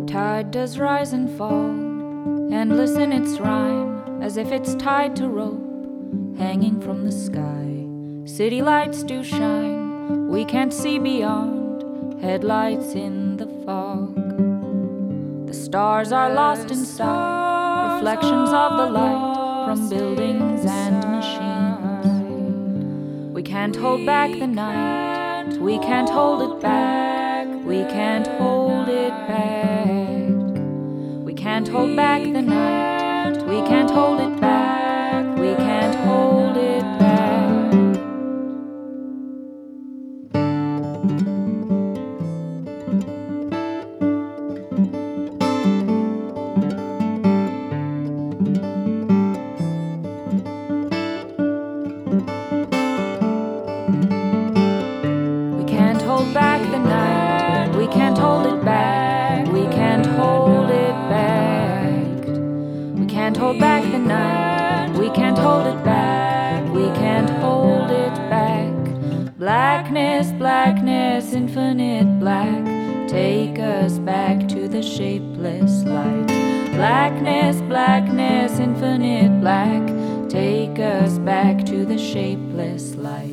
tide does rise and fall, endless in its rhyme, as if it's tied to rope, hanging from the sky. City lights do shine, we can't see beyond, headlights in the fog. The stars are lost in sight, reflections of the light from buildings and machines. We can't hold back the night, we can't hold it back, we can't hold it back. We can't hold back the night, we can't hold it back, we can't hold it back. We can't hold back the night, we can't hold it back, we can't hold it back. We can't hold back the night, we can't hold it back, we can't hold it back. Blackness, blackness, infinite black, take us back to the shapeless light. Blackness, blackness, infinite black, take us back to the shapeless light.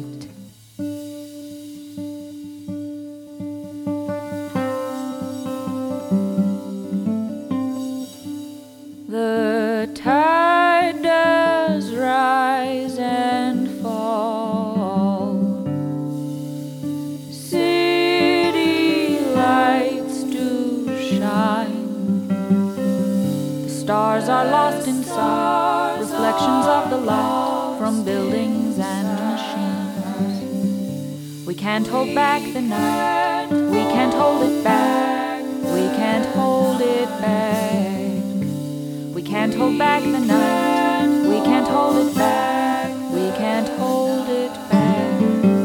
The tide does rise and fall, city lights do shine, the stars are lost in sight, reflections of the light from buildings and machines. We can't hold back the night, we can't hold it back, we can't hold it back. We can't hold back the night, we can't hold it back, we can't hold it back.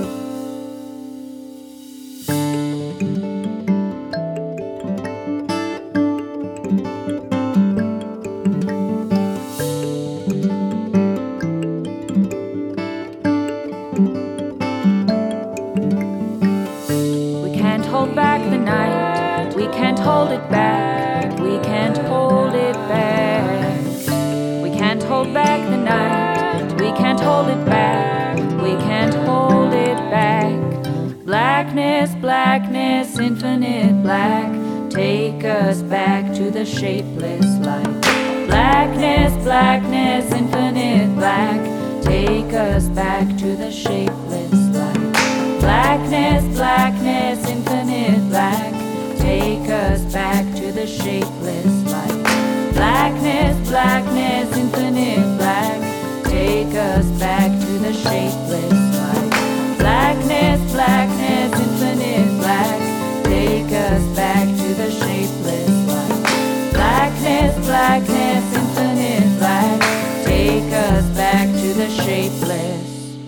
We can't hold back the night, we can't hold it back, we can't hold it back. We can't hold back the night, we can't hold it back, we can't hold it back. Blackness, blackness, infinite black, take us back to the shapeless light. Blackness, blackness, infinite black, take us back to the shapeless light. Blackness, blackness, infinite black, take us back to the shapeless light. Blackness, blackness, infinite black, take us back to the shapeless light. Blackness, blackness, infinite black, take us back to the shapeless light. Blackness, blackness, infinite black, take us back to the shapeless.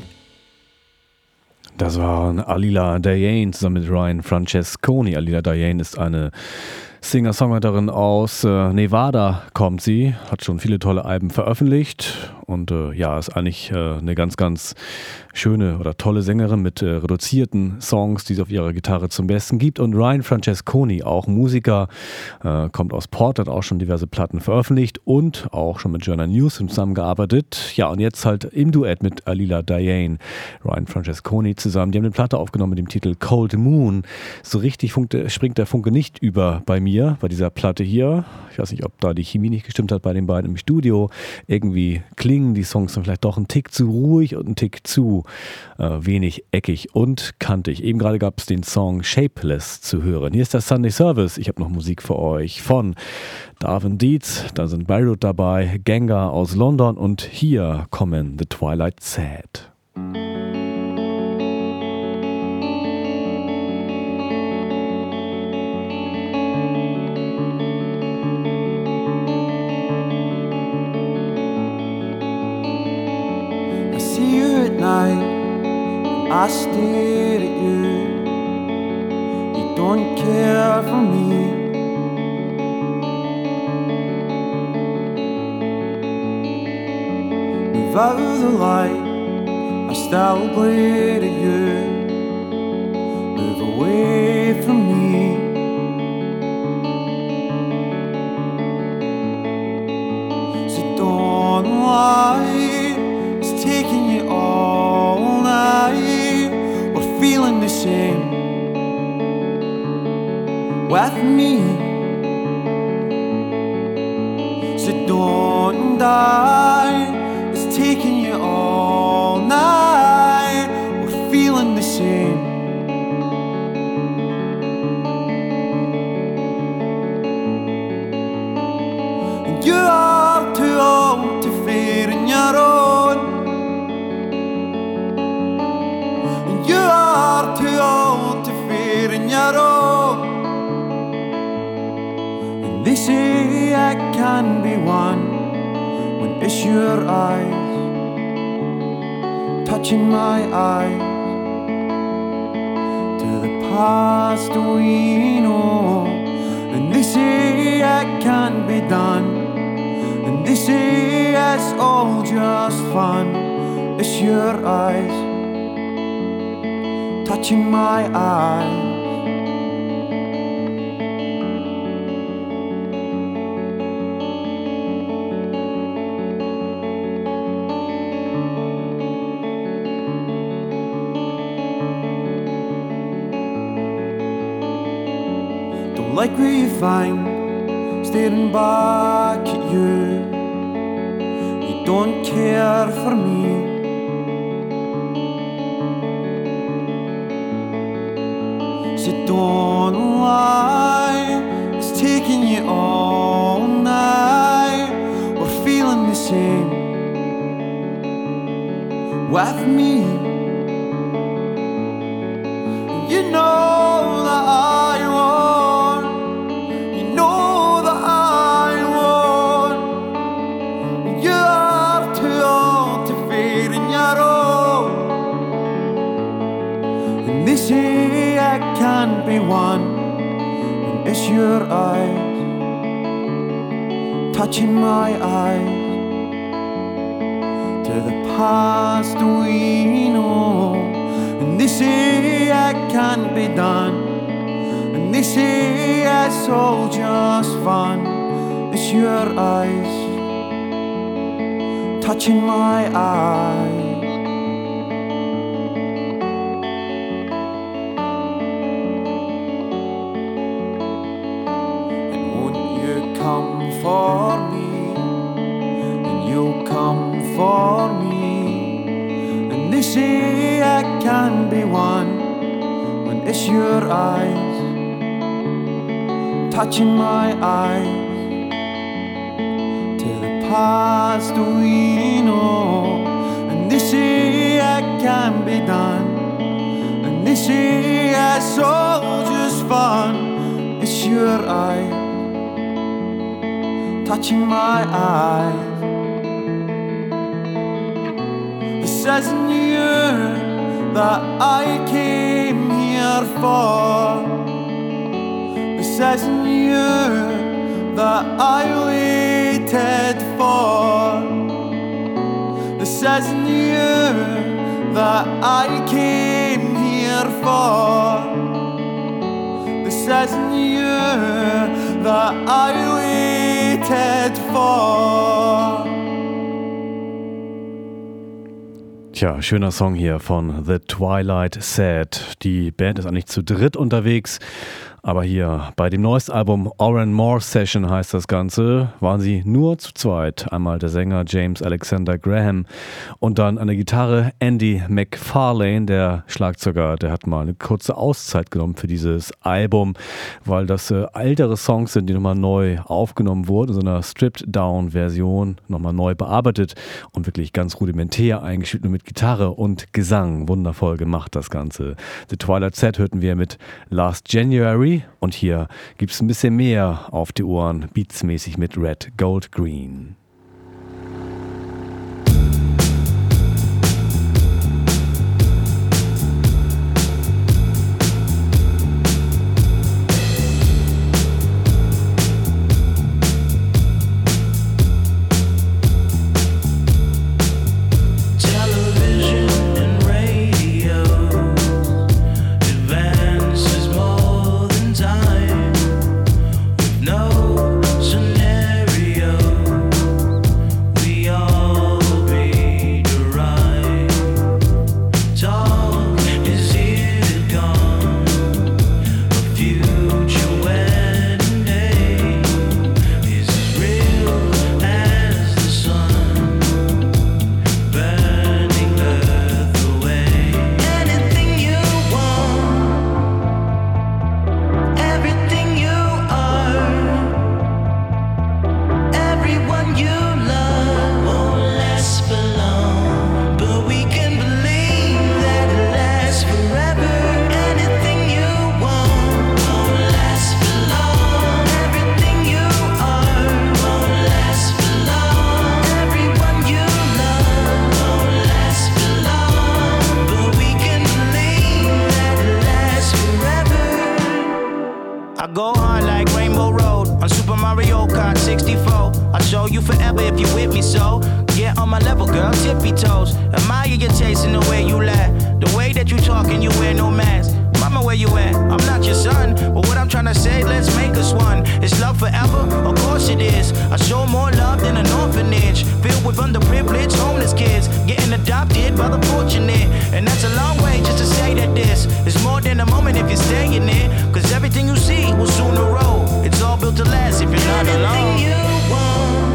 Das waren Alila Diane zusammen mit Ryan Francesconi. Alila Diane ist eine Singer-Songwriterin aus Nevada, kommt sie, hat schon viele tolle Alben veröffentlicht und ja, ist eigentlich eine ganz, ganz schöne oder tolle Sängerin mit reduzierten Songs, die sie auf ihrer Gitarre zum Besten gibt. Und Ryan Francesconi, auch Musiker, kommt aus Portland, auch schon diverse Platten veröffentlicht und auch schon mit Joanna Newsom zusammengearbeitet. Ja, und jetzt halt im Duett mit Alila Diane, Ryan Francesconi zusammen. Die haben eine Platte aufgenommen mit dem Titel Cold Moon. So richtig springt der Funke nicht über bei mir, bei dieser Platte hier. Ich weiß nicht, ob da die Chemie nicht gestimmt hat bei den beiden im Studio. Irgendwie klingen die Songs dann vielleicht doch ein Tick zu ruhig und ein Tick zu wenig eckig und kantig. Eben gerade gab es den Song Shapeless zu hören. Hier ist der Sunday Service. Ich habe noch Musik für euch von Darwin Dietz, da sind Beirut dabei, Ganga aus London und hier kommen The Twilight Sad. I see you at night, and I stare at you. You don't care for me. Move out of the light, I still bleed at you. Move away from me. feeling the same with me. So don't die, it's taking you all night. We're feeling the same. And you are too old to fear in your own. And you are too old to fear in your own. They say I can be one when it's your eyes touching my eyes to the past we know. And they say I can't be done, and they say it's all just fun. It's your eyes touching my eyes. Like what you find staring back at you. You don't care for me. So don't lie, it's taking you all night. We're feeling the same with me. You know that I want, you know that I want. You are too old to fear in your own. And they say I can't be one when it's your eyes touching my eyes to the past we know. And they say I can't be done, and they say it's all just fun. It's your eyes touching my eyes. And won't you come for me, and you'll come for me. And they say I can be one when it's your eyes touching my eyes to the past we know. And they say I can be done, and they say it's all just fun. It's your eyes touching my eyes. This isn't you that I came here for. This isn't you that I waited for. This isn't you that I came here for. This isn't you that I waited for. Tja, schöner Song hier von The Twilight Sad. Die Band ist eigentlich zu dritt unterwegs, aber hier bei dem neuesten Album Oran Moore Session heißt das Ganze, waren sie nur zu zweit. Einmal der Sänger James Alexander Graham und dann an der Gitarre Andy McFarlane, der Schlagzeuger. Der hat mal eine kurze Auszeit genommen für dieses Album, weil das ältere Songs sind, die nochmal neu aufgenommen wurden, in so einer Stripped-Down-Version, nochmal neu bearbeitet und wirklich ganz rudimentär eingespielt, nur mit Gitarre und Gesang. Wundervoll gemacht das Ganze. The Twilight Sad hörten wir mit Last January. Und hier gibt es ein bisschen mehr auf die Ohren, beatsmäßig mit Red, Gold, Green. Scenario go hard like Rainbow Road on Super Mario Kart 64. I'll show you forever if you with me, so get on my level, girl, tippy toes. Admire your taste in the way you laugh, the way that you talk and you wear no mask. Mama, where you at? I'm not your son, but what I'm trying to say, let's make us one. Is love forever? Of course it is. I show more love than an orphanage, filled with underprivileged homeless kids, getting adopted by the fortunate. And that's a long way just to say that this is more than a moment if you're staying in it. Cause everything you see will soon erode. It's all built to last if you're not alone. You want,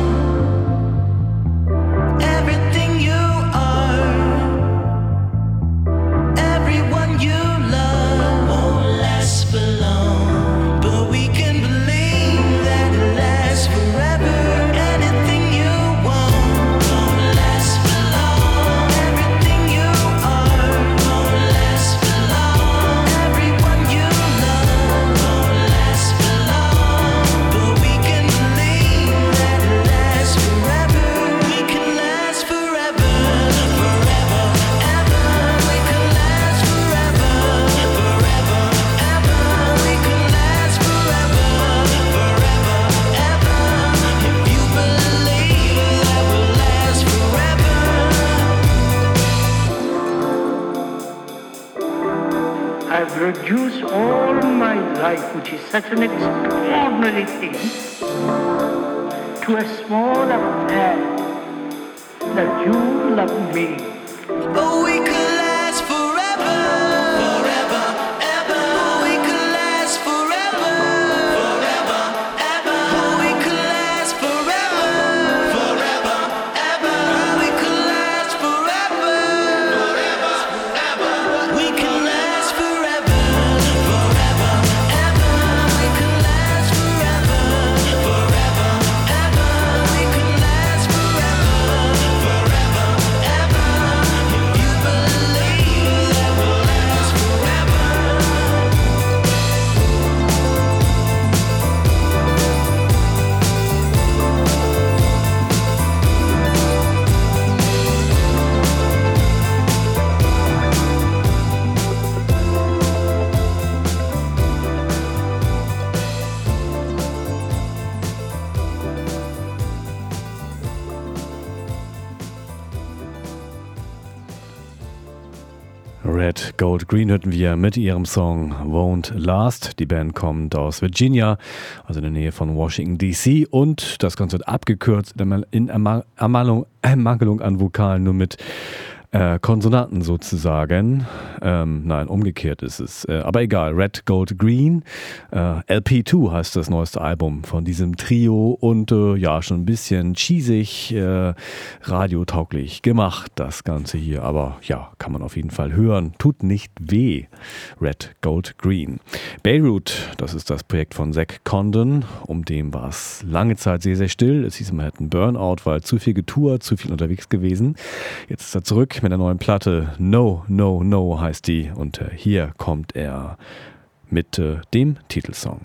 everything you are, everyone you love won't last for long, but we can believe that it lasts forever. Anything you want won't last for long, everything you are won't last for long, everyone you love won't last for long, but we can believe that it lasts forever. We can last forever, forever, ever. We can last forever, forever, ever. We can last forever, forever, ever. If you believe that we'll last forever. I've reduced all my life, which is such an extraordinary thing, to a small affair that you love me. Oh, we could last forever, forever, ever. Oh, we could last forever, forever, ever. Oh, we could last forever, forever, ever. We could last forever, forever, ever. We can last forever, forever, ever. We can last forever, forever, ever. We can last forever, forever, ever. If you believe that we'll last forever. Red, Gold, Green hörten wir mit ihrem Song Won't Last. Die Band kommt aus Virginia, also in der Nähe von Washington D.C. und das Ganze wird abgekürzt in Ermangelung an Vokalen nur mit Konsonanten sozusagen. Nein, umgekehrt ist es. Aber egal, Red, Gold, Green. LP2 heißt das neueste Album von diesem Trio und ja, schon ein bisschen cheesig, radiotauglich gemacht, das Ganze hier. Aber ja, kann man auf jeden Fall hören. Tut nicht weh. Red, Gold, Green. Beirut, das ist das Projekt von Zack Condon. Um dem war es lange Zeit sehr, sehr still. Es hieß, man hätte einen Burnout, weil zu viel getourt, zu viel unterwegs gewesen. Jetzt ist er zurück mit der neuen Platte. No, No, No heißt die. Und hier kommt er mit dem Titelsong.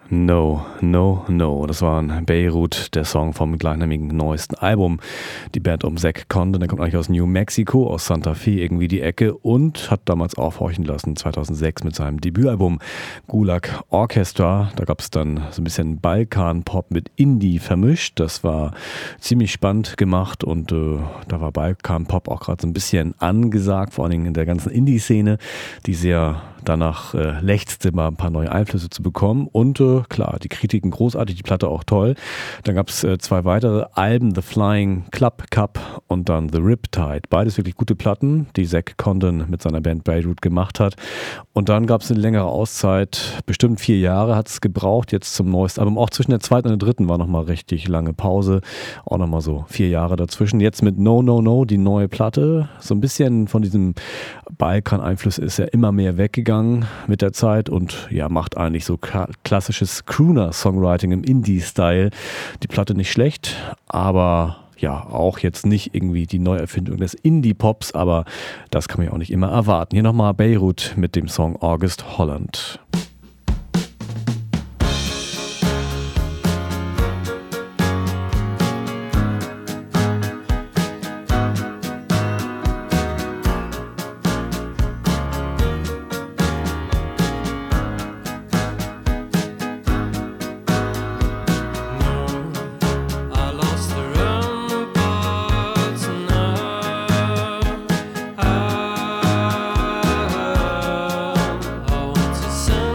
No, no, no. Das war ein Beirut, der Song vom gleichnamigen neuesten Album. Die Band um Zack Condon, der kommt eigentlich aus New Mexico, aus Santa Fe irgendwie die Ecke und hat damals aufhorchen lassen, 2006 mit seinem Debütalbum Gulag Orchestra. Da gab es dann so ein bisschen Balkan-Pop mit Indie vermischt. Das war ziemlich spannend gemacht und da war Balkan-Pop auch gerade so ein bisschen angesagt, vor allen Dingen in der ganzen Indie-Szene, die sehr danach lechzte, mal ein paar neue Einflüsse zu bekommen. Und klar, die Kritiken großartig, die Platte auch toll. Dann gab es 2 weitere Alben, The Flying Club Cup und dann The Riptide. Beides wirklich gute Platten, die Zack Condon mit seiner Band Beirut gemacht hat. Und dann gab es eine längere Auszeit, bestimmt 4 Jahre hat es gebraucht, jetzt zum neuesten Album. Auch zwischen der 2. und der 3. war nochmal richtig lange Pause. Auch nochmal so 4 Jahre dazwischen. Jetzt mit No, No, No, die neue Platte. So ein bisschen von diesem Balkan-Einfluss ist er immer mehr weggegangen mit der Zeit und ja, macht eigentlich so klassisches Crooner-Songwriting im Indie-Style. Die Platte nicht schlecht, aber ja, auch jetzt nicht irgendwie die Neuerfindung des Indie-Pops, aber das kann man ja auch nicht immer erwarten. Hier nochmal Beirut mit dem Song August Holland. Sun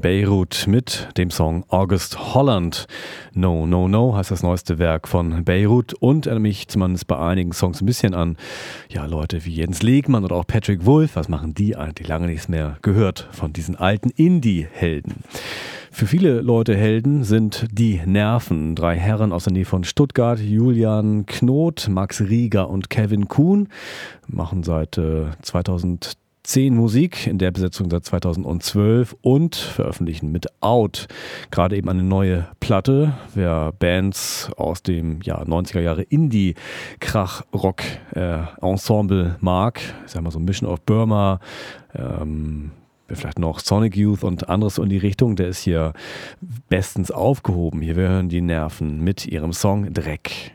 Beirut mit dem Song August Holland. No, No, No heißt das neueste Werk von Beirut und erinnert mich zumindest bei einigen Songs ein bisschen an Leute wie Jens Legmann oder auch Patrick Wolf. Was machen die eigentlich? Lange nichts mehr gehört von diesen alten Indie-Helden. Für viele Leute Helden sind die Nerven. 3 Herren aus der Nähe von Stuttgart, Julian Knot, Max Rieger und Kevin Kuhn, machen seit 2010 Musik, in der Besetzung seit 2012 und veröffentlichen mit Out gerade eben eine neue Platte. Wer Bands aus dem 90er Jahre Indie-Krach-Rock-Ensemble mag, ich sag mal so Mission of Burma, vielleicht noch Sonic Youth und anderes so in die Richtung, der ist hier bestens aufgehoben. Hier, wir hören die Nerven mit ihrem Song Dreck.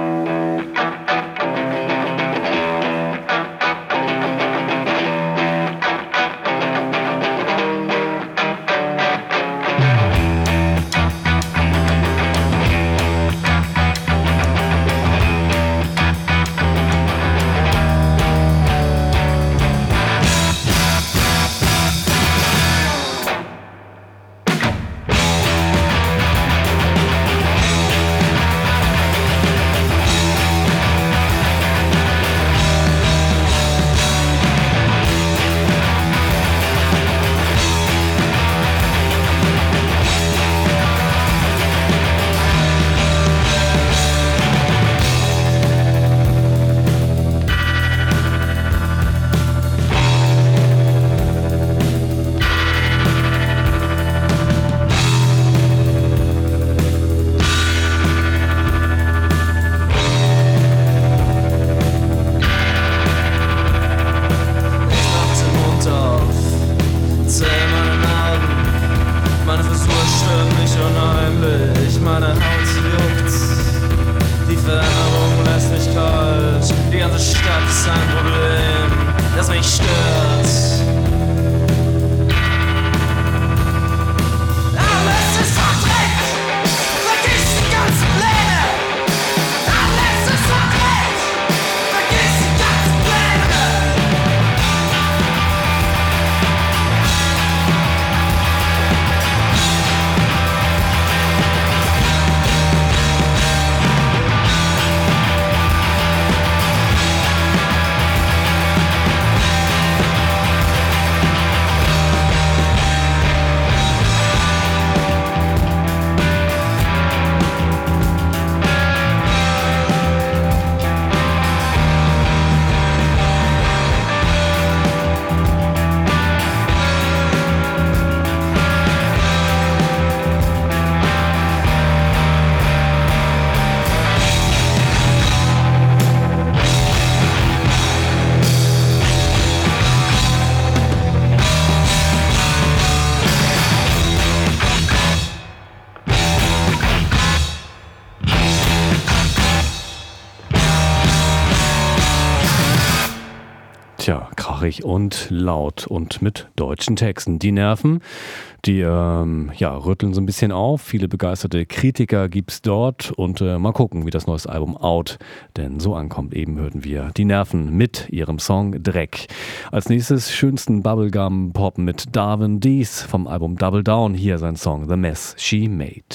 Krachig und laut und mit deutschen Texten. Die Nerven, die rütteln so ein bisschen auf. Viele begeisterte Kritiker gibt's dort und mal gucken, wie das neueste Album Out denn so ankommt. Eben hörten wir die Nerven mit ihrem Song Dreck. Als nächstes schönsten Bubblegum-Pop mit Darwin Dees vom Album Double Down. Hier sein Song The Mess She Made.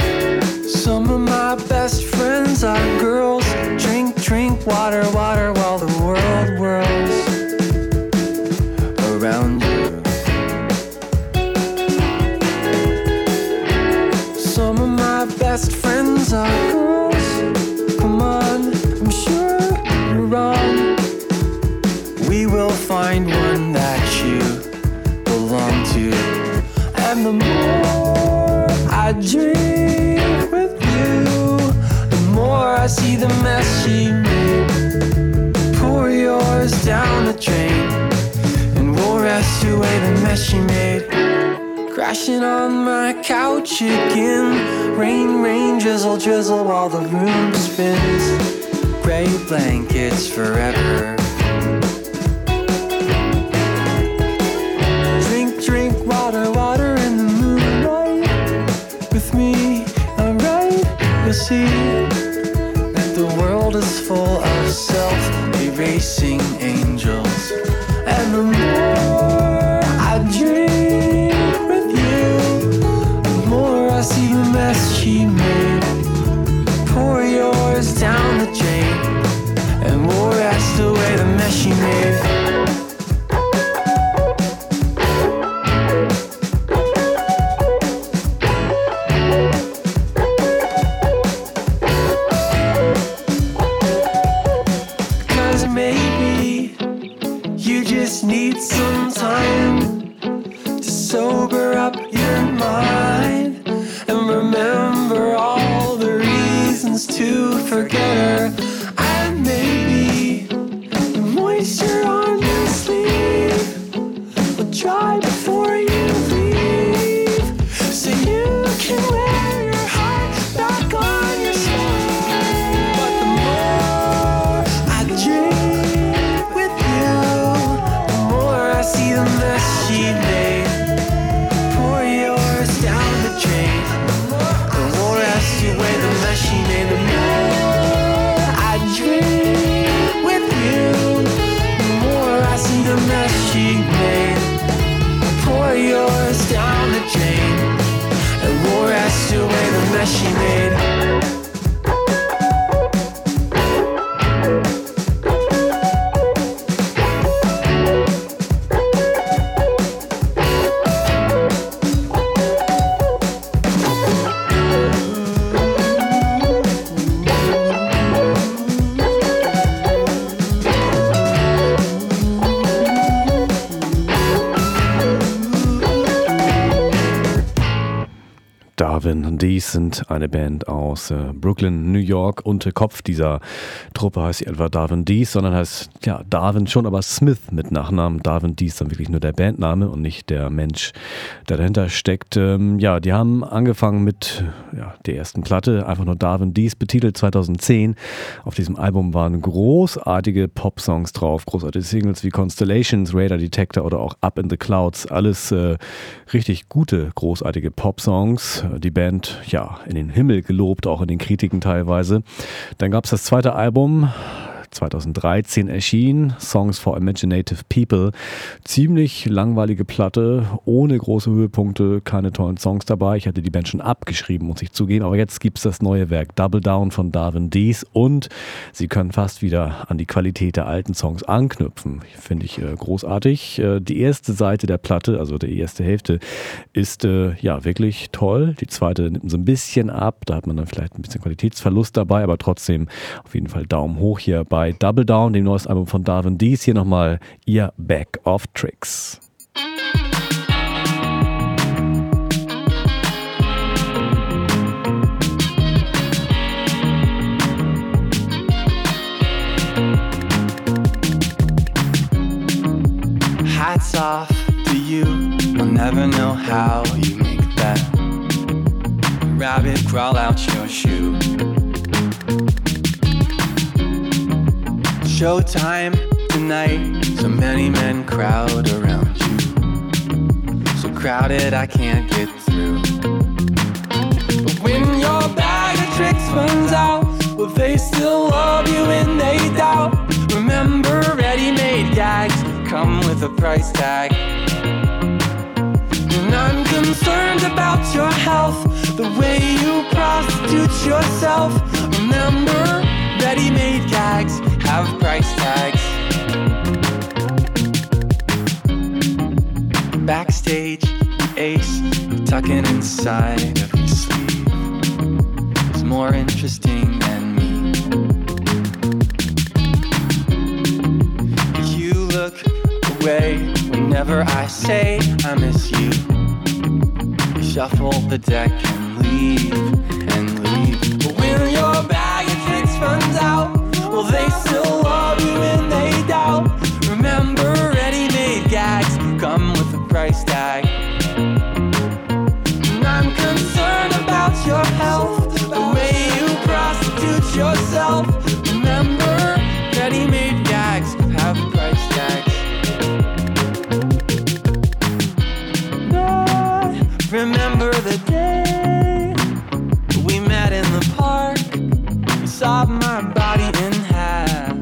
Some of my best friends are girls. Drink, drink, water, water while the world whirls around you. Some of my best friends are girls. Come on, I'm sure you're wrong. We will find one that you belong to. And the more I drink with you, the more I see the mess she made. Pour yours down the drain, and we'll rest away the mess she made. Crashing on my couch again. Rain, rain, drizzle, drizzle while the room spins. Gray blankets forever. Drink, drink, water, water in the moonlight. With me, alright, you'll see that the world is full of self-erasing angels. And the more I drink with you, that she made. Darwin Dees sind eine Band aus Brooklyn, New York. Und der Kopf dieser Truppe heißt nicht etwa Darwin Dees, sondern heißt, ja, Darwin schon, aber Smith mit Nachnamen. Darwin Dees dann wirklich nur der Bandname und nicht der Mensch, der dahinter steckt. Ja, die haben angefangen mit der ersten Platte, einfach nur Darwin Dees, betitelt 2010. Auf diesem Album waren großartige Pop-Songs drauf, großartige Singles wie Constellations, Radar Detector oder auch Up in the Clouds. Alles richtig gute, großartige Pop-Songs. Die Band, ja, in den Himmel gelobt, auch in den Kritiken teilweise. Dann gab es das zweite Album, 2013 erschien, Songs for Imaginative People. Ziemlich langweilige Platte, ohne große Höhepunkte, keine tollen Songs dabei. Ich hatte die Band schon abgeschrieben, muss ich zugeben. Aber jetzt gibt es das neue Werk Double Down von Darwin Dees und sie können fast wieder an die Qualität der alten Songs anknüpfen. Finde ich großartig. Die erste Seite der Platte, also die erste Hälfte, ist wirklich toll. Die zweite nimmt so ein bisschen ab. Da hat man dann vielleicht ein bisschen Qualitätsverlust dabei, aber trotzdem auf jeden Fall Daumen hoch hier bei Double Down, dem neuesten Album von Darwin Dees. Hier nochmal ihr Bag of Tricks. Hats off to you, I'll never know how you make that rabbit crawl out your shoe. Showtime tonight, so many men crowd around you. So crowded I can't get through. But when your bag of tricks runs out, will they still love you when they doubt? Remember, ready-made gags come with a price tag. And I'm concerned about your health, the way you prostitute yourself. Remember, ready-made gags have price tags. Backstage, the ace tucking inside of his sleeve is more interesting than me. You look away whenever I say I miss you. You shuffle the deck and leave, and leave. But when your bag of tricks runs out, will they still love you when they doubt? Remember, ready-made gags come with a price tag. And I'm concerned about your health, the way you prostitute yourself. Remember, ready-made gags have price tags. I remember the day we met in the park. You saw my body in half.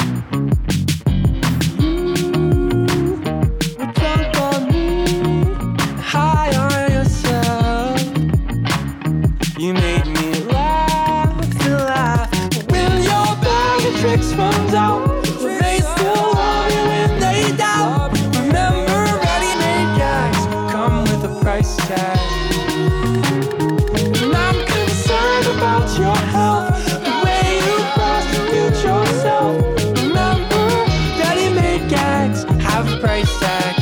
You were drunk on me, high on yourself. You made me laugh and laugh. But when your bag of tricks runs out, will they still love you when they doubt? Remember, ready-made gags come with a price tag. And I'm concerned about your health, yourself. Remember, ready-made gags have price tags.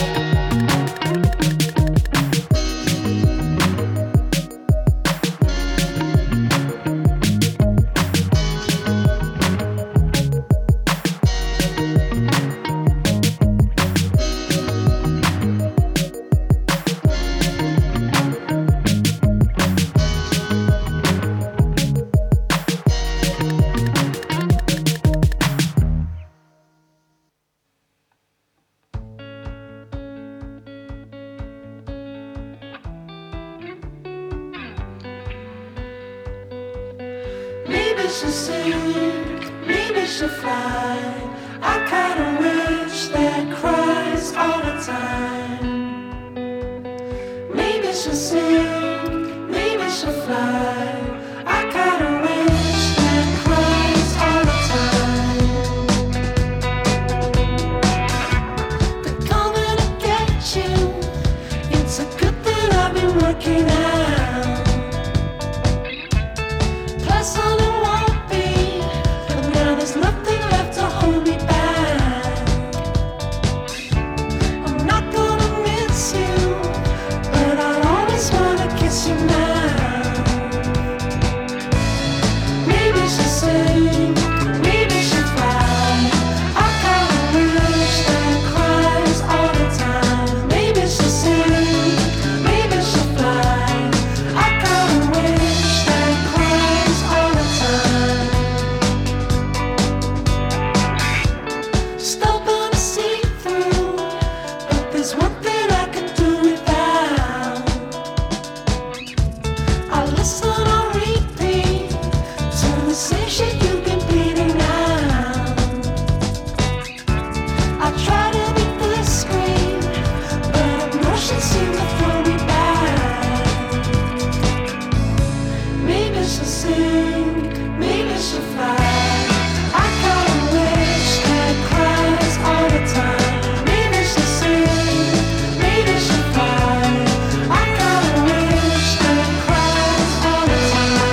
Maybe she'll sing, maybe she'll fly. I kinda wish that cries all the time. Maybe she'll sing, maybe she'll fly. fly. I got a wish that cries all the time. They're coming to get you. It's a good thing I've been working out. Pleasant it won't be, but now there's nothing left to hold me back. I'm not gonna miss you, but I'll always wanna kiss you now. Maybe she'll sing, maybe she'll fly. I got a wish that cries all the time. Maybe she'll sing, maybe she'll fly. I got a wish that cries all the time. Stubborn to see through, but there's one thing I could do without. I listen on repeat to the same shit you've been beating out. I try to be discreet, but emotions seem to throw me back. Maybe she'll sing, maybe she'll fly. I got a wish that cries all the time. Maybe she'll sing, maybe she'll fly. I got a wish that cries all the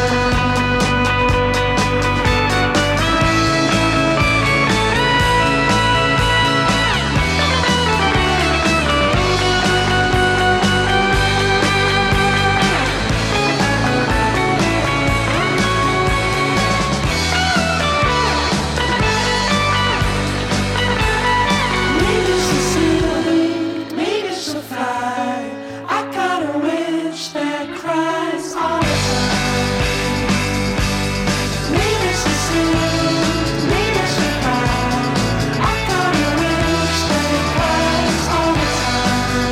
Maybe she'll sing, maybe she'll fly. I got a wish that cries all the time. Maybe she'll sing, maybe she'll fly. I got a wish that cries all the time.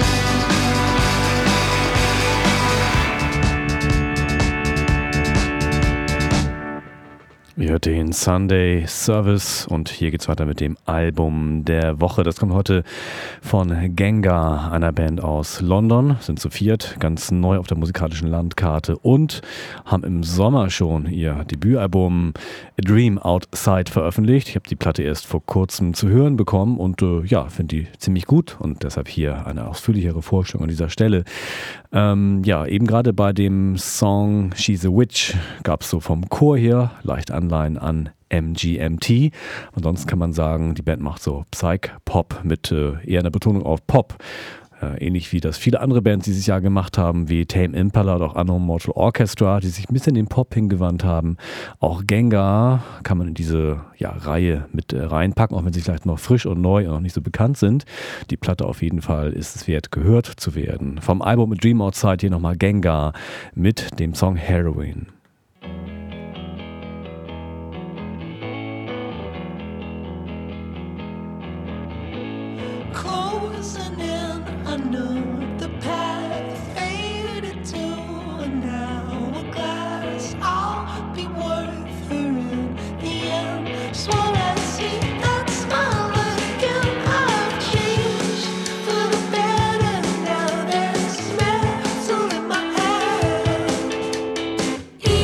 Ihr hört den Sunday Service und hier geht's weiter mit dem Album der Woche. Das kommt heute von Gengar, einer Band aus London, sind zu viert, ganz neu auf der musikalischen Landkarte und haben im Sommer schon ihr Debütalbum A Dream Outside veröffentlicht. Ich habe die Platte erst vor kurzem zu hören bekommen und finde die ziemlich gut und deshalb hier eine ausführlichere Vorstellung an dieser Stelle. Eben gerade bei dem Song She's a Witch gab es so vom Chor her leicht Anleihen an MGMT. Ansonsten kann man sagen, die Band macht so Psych-Pop mit eher einer Betonung auf Pop. Ähnlich wie das viele andere Bands dieses Jahr gemacht haben, wie Tame Impala oder auch Unknown Mortal Orchestra, die sich ein bisschen den Pop hingewandt haben. Auch Gengar kann man in diese Reihe mit reinpacken, auch wenn sie vielleicht noch frisch und neu und noch nicht so bekannt sind. Die Platte auf jeden Fall ist es wert, gehört zu werden. Vom Album A Dream Outside hier nochmal Gengar mit dem Song Heroin. Closing in, I knew the path faded to an hourglass. I'll be worth her in the end. Swore I'd see that smile again. I've changed for the better now. There's metal in my head.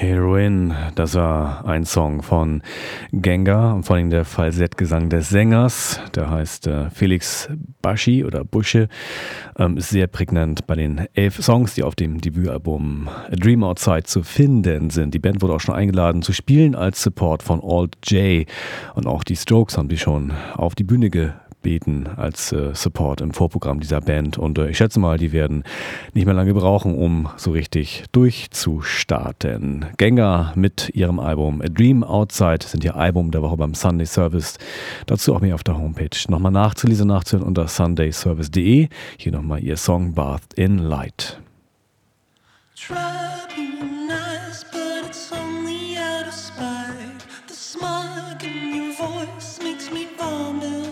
Heroin, das war ein Song von Genga und vor allem der Falsettgesang des Sängers, der heißt Felix Baschi oder Busche, ist sehr prägnant bei den 11 Songs, die auf dem Debütalbum A Dream Outside zu finden sind. Die Band wurde auch schon eingeladen zu spielen als Support von Alt J und auch die Strokes haben die schon auf die Bühne gebeten als Support im Vorprogramm dieser Band und ich schätze mal, die werden nicht mehr lange brauchen, um so richtig durchzustarten. Genga mit ihrem Album A Dream Outside sind ihr Album der Woche beim Sunday Service. Dazu auch mehr auf der Homepage nochmal nachzulesen, nachzuhören unter sundayservice.de. Hier nochmal ihr Song Bathed in Light. Try being nice, but it's only out of spite. The smug in your voice makes me vomit.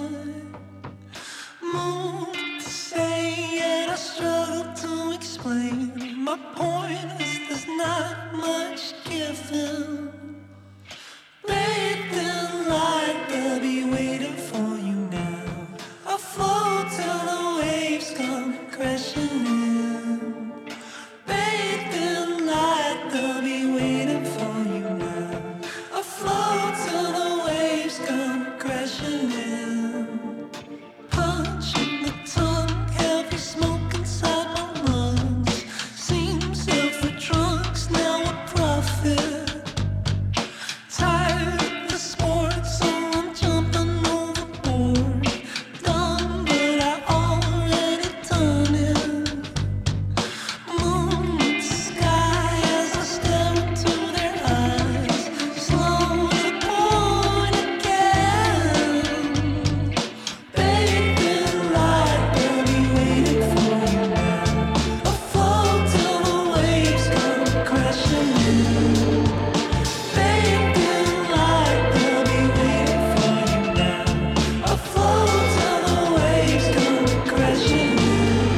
Moved to say, yet I struggle to explain. My point is there's not much given. Bathed in light, they'll be waiting for you now. I float till the waves come crashing in. Bathed in light, they'll be waiting for you now. I float till the waves come crashing in. Punch in the tongue, heavy smoke inside my lungs. Seems every drunk's now a profit. Tired of the sport, so I'm jumping overboard. Done, but I already done it. Moon with the sky as I stare into their eyes. Slow the point again. Bathed in light, they'll be waiting for you now. Afloat till the waves come crashing in. Bathed in light, they'll be waiting for you now. Afloat till the waves come crashing in.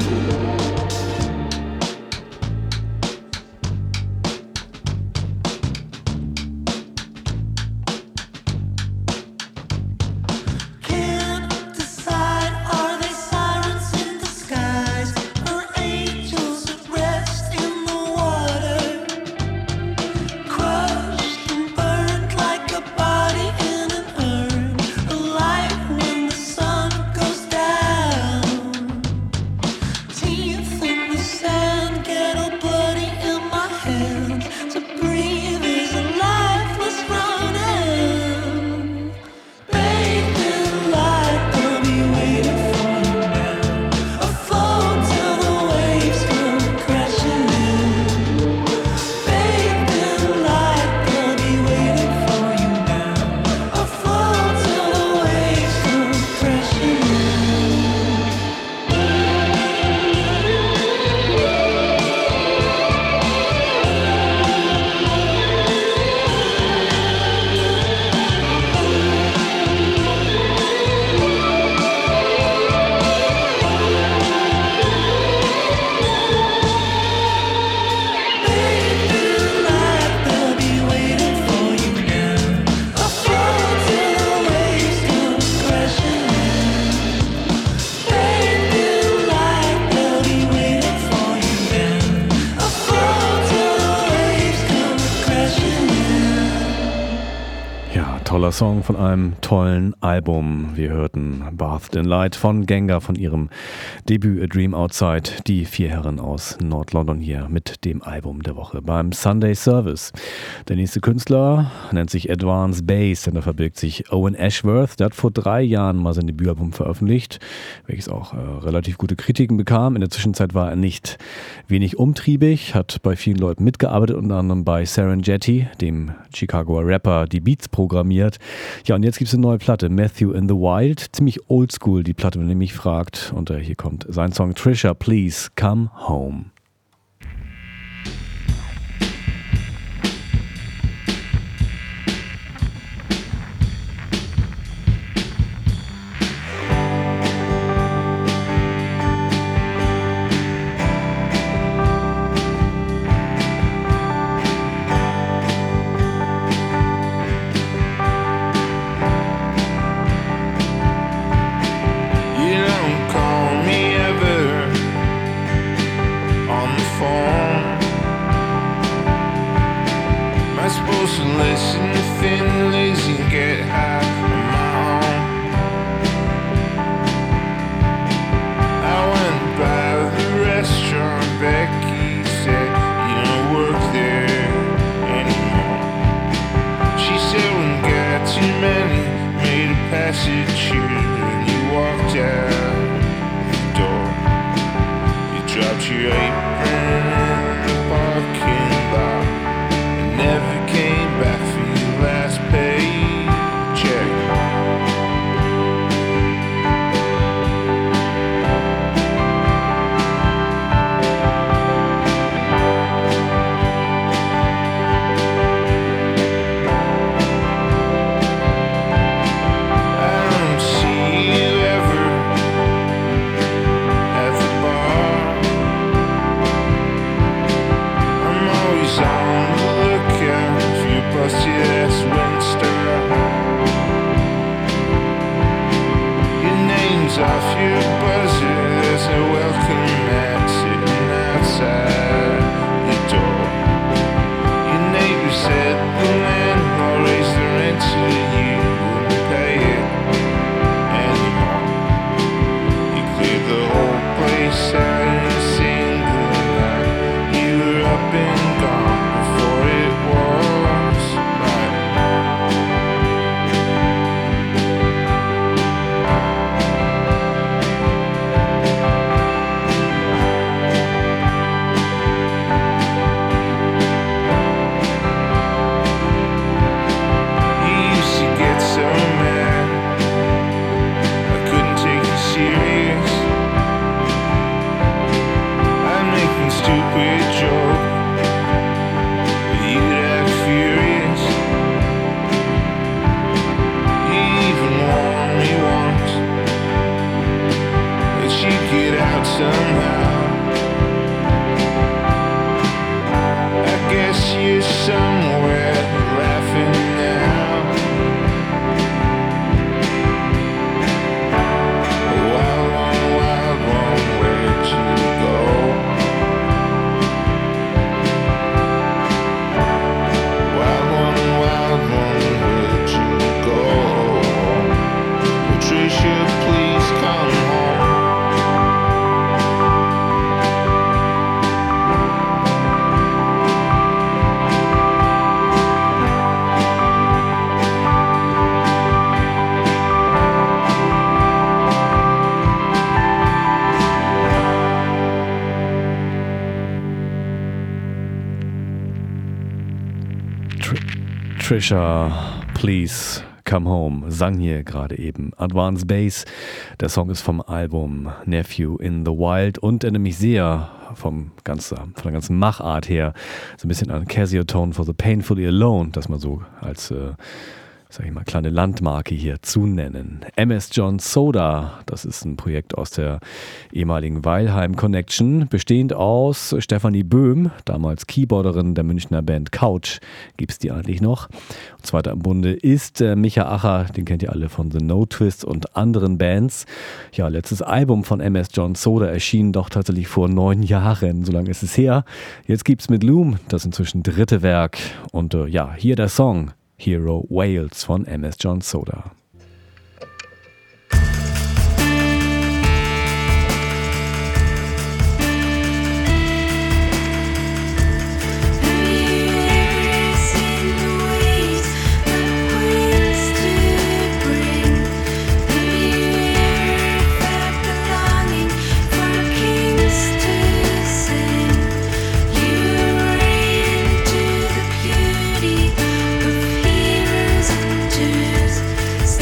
Can't decide, are they sirens in disguise or angels at rest in the water? Crushed and burned like a body in an urn, alive when the sun goes down. Teeth in the sand, get all bloody in my hand. To breathe is a lifeless running. Bathed in light, they'll be waiting for you now. Afloat till the waves come crashing in. Bathed in light, they'll be waiting for you now. Afloat till the waves come crashing in. Bathed in light, they'll be waiting for you now. Afloat till the waves come crashing in. Bathed in light, they'll be waiting for you now. Afloat till the waves come crashing in. Ja, toller Song von einem tollen Album. Wir hörten Bathed in Light von Genga von ihrem Debüt A Dream Outside. Die 4 Herren aus Nord-London hier mit dem Album der Woche beim Sunday Service. Der nächste Künstler nennt sich Advance Bass, denn da verbirgt sich Owen Ashworth. Der hat vor 3 Jahren mal sein Debütalbum veröffentlicht, welches auch relativ gute Kritiken bekam. In der Zwischenzeit war er nicht wenig umtriebig, hat bei vielen Leuten mitgearbeitet, unter anderem bei Serengeti, dem Chicagoer Rapper, die Beats programmiert. Ja, und jetzt gibt es eine neue Platte, Matthew in the Wild. Ziemlich oldschool, die Platte, wenn ihr mich fragt. Und hier kommt sein Song Trisha, Please Come Home. You don't call me ever get high on my own. I went by the restaurant, Becky said, you don't work there anymore. She said, when got too many, made a passage here, and you walked out the door. You dropped your apron in the parking lot and never came back for your last paycheck. I don't see you ever at the bar. I'm always on the lookout for your busted ass Windstar. Your name's off your buzzer, there's a welcome mat sitting outside your door. Your neighbor said the landlord raised the rent to you wouldn't pay it anymore. You cleared the whole place out in a single night. You were up and gone before it was right. You used to get so mad I couldn't take you serious. I'm making stupid jokes, but you'd act furious. You even warned me once that you'd get out somehow. I guess you're somewhere laughing now. Wild one, where'd you go? Wild one, where'd you go? Patricia, please come home. Trisha, Please Come Home, sang hier gerade eben Advance Bass. Der Song ist vom Album Nephew in the Wild und erinnert mich sehr von der ganzen Machart her so ein bisschen an Casio-Tone for the Painfully Alone, das mal so als sag ich mal, kleine Landmarke hier zu nennen. MS John Soda, das ist ein Projekt aus der ehemaligen Weilheim Connection, bestehend aus Stefanie Böhm, damals Keyboarderin der Münchner Band Couch, gibt es die eigentlich noch. Und zweiter im Bunde ist Micha Acher, den kennt ihr alle von The No Twist und anderen Bands. Ja, letztes Album von MS John Soda erschien doch tatsächlich vor 9 Jahren, so lange ist es her. Jetzt gibt's mit Loom das inzwischen dritte Werk und ja, hier der Song Hero Wales von MS John Soda. Stay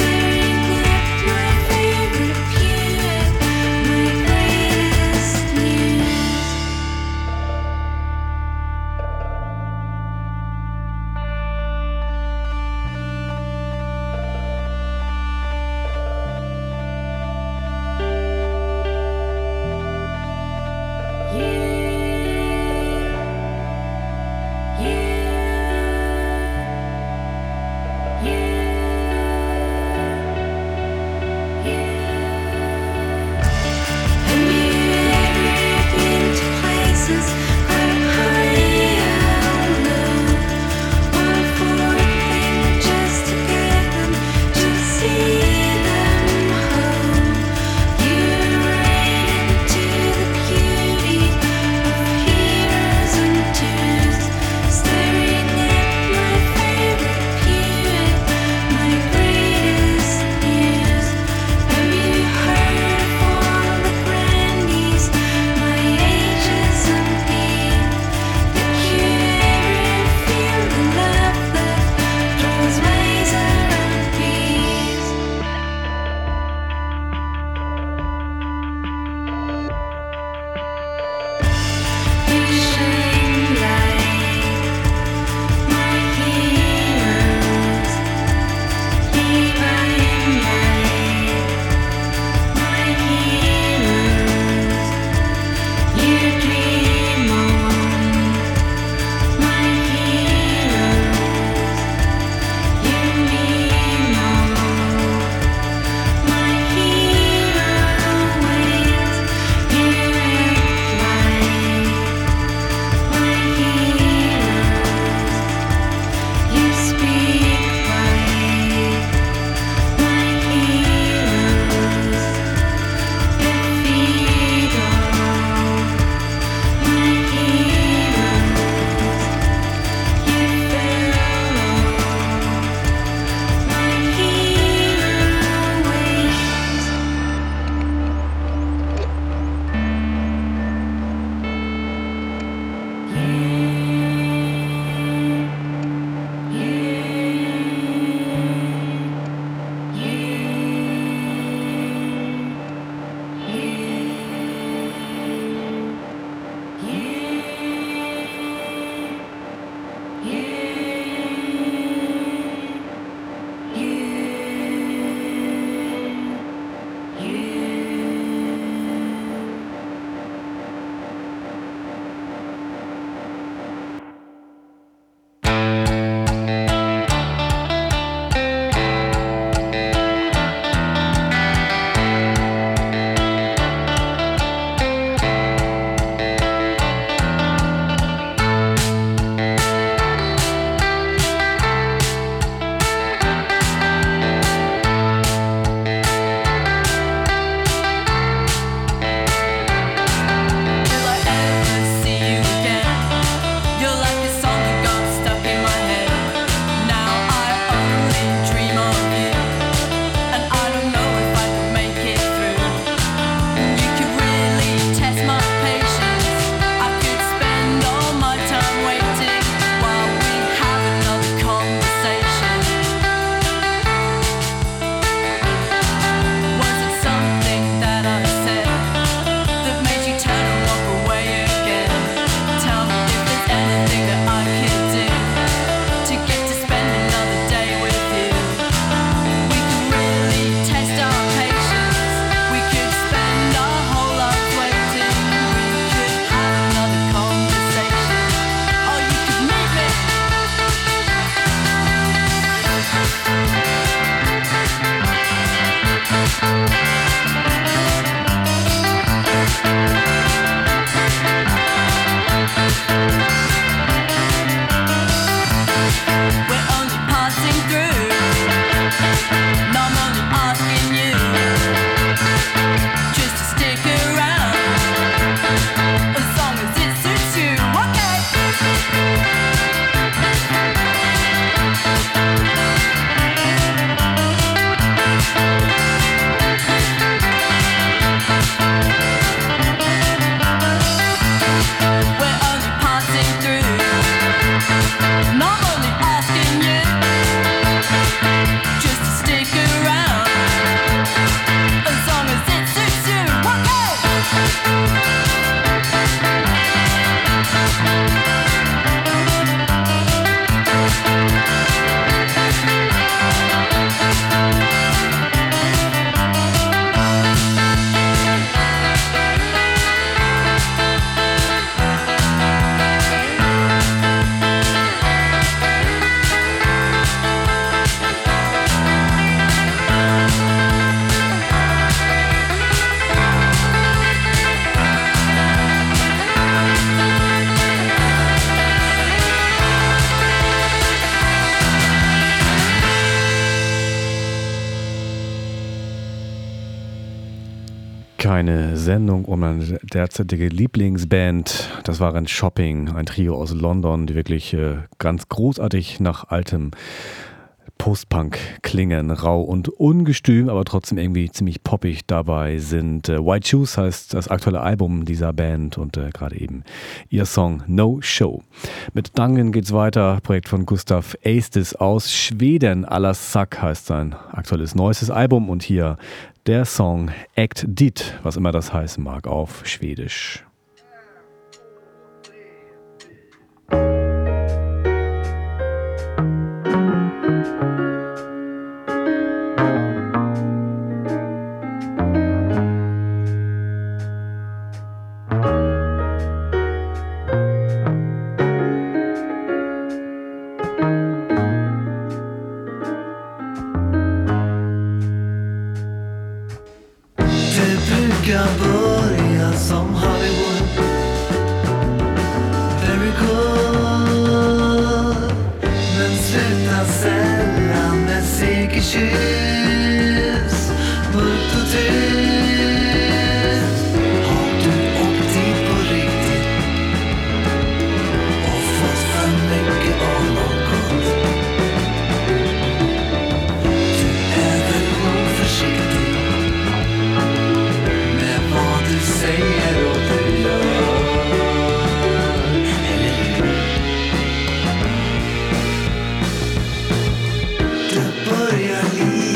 Keine Sendung um meine derzeitige Lieblingsband. Das waren Shopping, ein Trio aus London, die wirklich ganz großartig nach altem Post-Punk klingen, rau und ungestüm, aber trotzdem irgendwie ziemlich poppig dabei sind. White Shoes heißt das aktuelle Album dieser Band und gerade eben ihr Song No Show. Mit Dangen geht's weiter, Projekt von Gustav Eistis aus Schweden. Alla Sack heißt sein aktuelles neuestes Album und hier der Song Act Dit, was immer das heißen mag auf Schwedisch. Börjar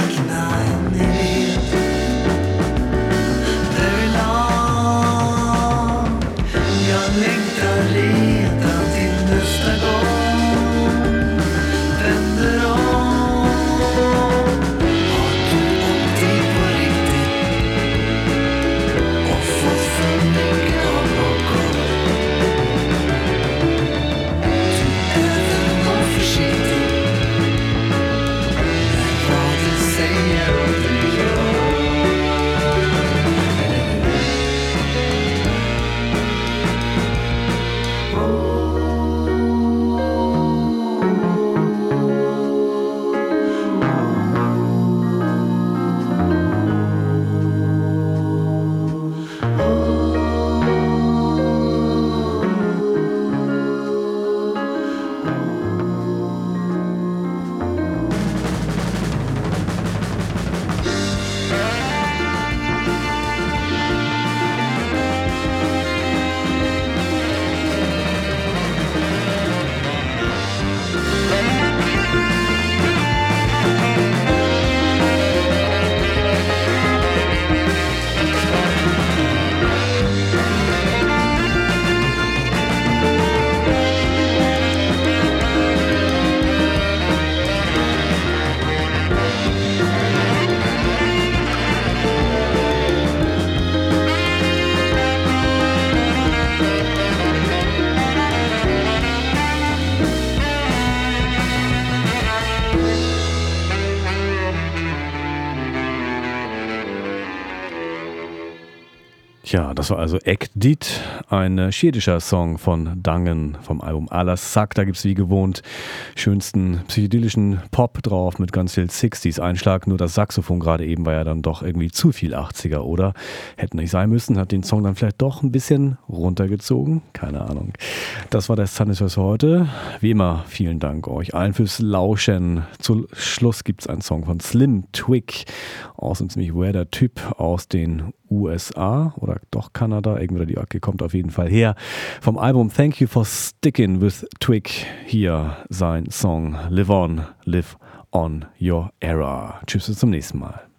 Ja, das war also Ek Dit, ein schwedischer Song von Dangen vom Album Alas Sack. Da gibt es wie gewohnt schönsten psychedelischen Pop drauf mit ganz viel 60s Einschlag. Nur das Saxophon gerade eben war ja dann doch irgendwie zu viel 80er, oder? Hätte nicht sein müssen, hat den Song dann vielleicht doch ein bisschen runtergezogen. Keine Ahnung. Das war der Sunday für heute. Wie immer, vielen Dank euch allen fürs Lauschen. Zum Schluss gibt es einen Song von Slim Twig, aus ein ziemlich weirder Typ aus den USA oder doch Kanada, irgendwo die Ecke kommt auf jeden Fall her. Vom Album Thank You for Sticking with Twig, hier sein Song Live On Your Era. Tschüss, bis zum nächsten Mal.